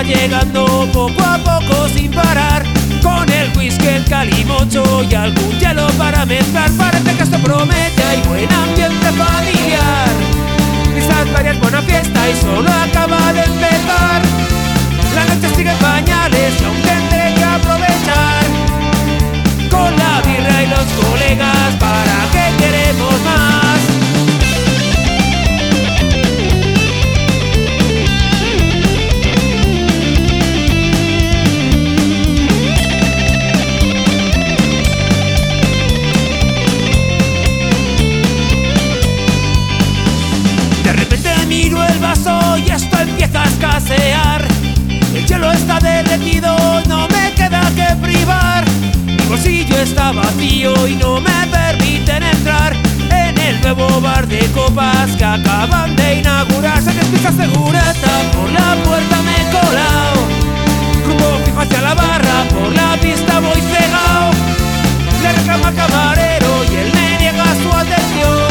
va llegando poco a poco sin parar, con el whisky, el calimocho y algún hielo para mezclar. Parece que esto promete, hay buen ambiente familiar, risas varias, buena fiesta y solo acaba de empezar. La noche sigue en pañales y aún tendré que aprovechar, con la birra y los colegas, ¿para qué queremos más? De repente miro el vaso y esto empieza a escasear. El hielo está derretido, no me queda que privar. Mi bolsillo está vacío y no me permiten entrar en el nuevo bar de copas que acaban de inaugurar. Se despisa segurata, por la puerta me he colado, rumbo fijo hacia la barra, por la pista voy cegado. Le reclamo al camarero y él me niega su atención.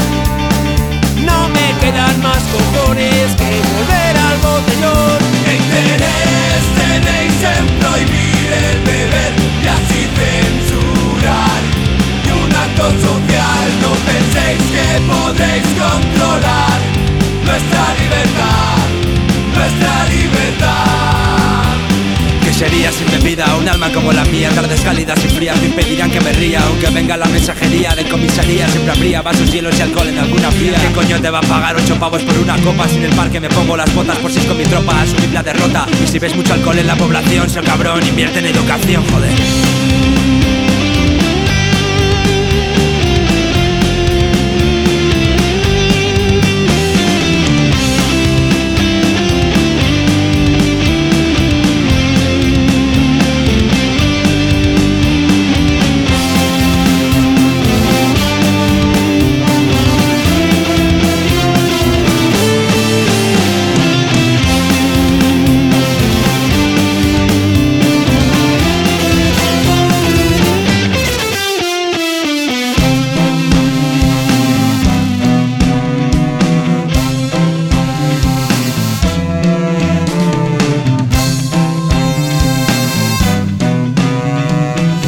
No me quedan más cojones que volver al botellón. ¿Qué interés tenéis en prohibir el beber y así censurar? Y un acto social, no penséis que podréis controlar nuestra libertad, nuestra libertad. ¿Qué sería sin bebida? Un alma como la mía, tardes cálidas y frías me impedirán que me ría. Aunque venga la mensajería de comisaría, siempre habría vasos, hielos y alcohol en alguna fría. ¿Qué coño te va a pagar 8 pavos por una copa? Si en el parque me pongo las botas por 6 con mi tropa a asumir la derrota. Y si ves mucho alcohol en la población, soy cabrón, invierte en educación, joder.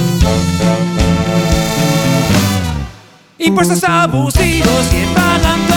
Impuestos abusivos y pagando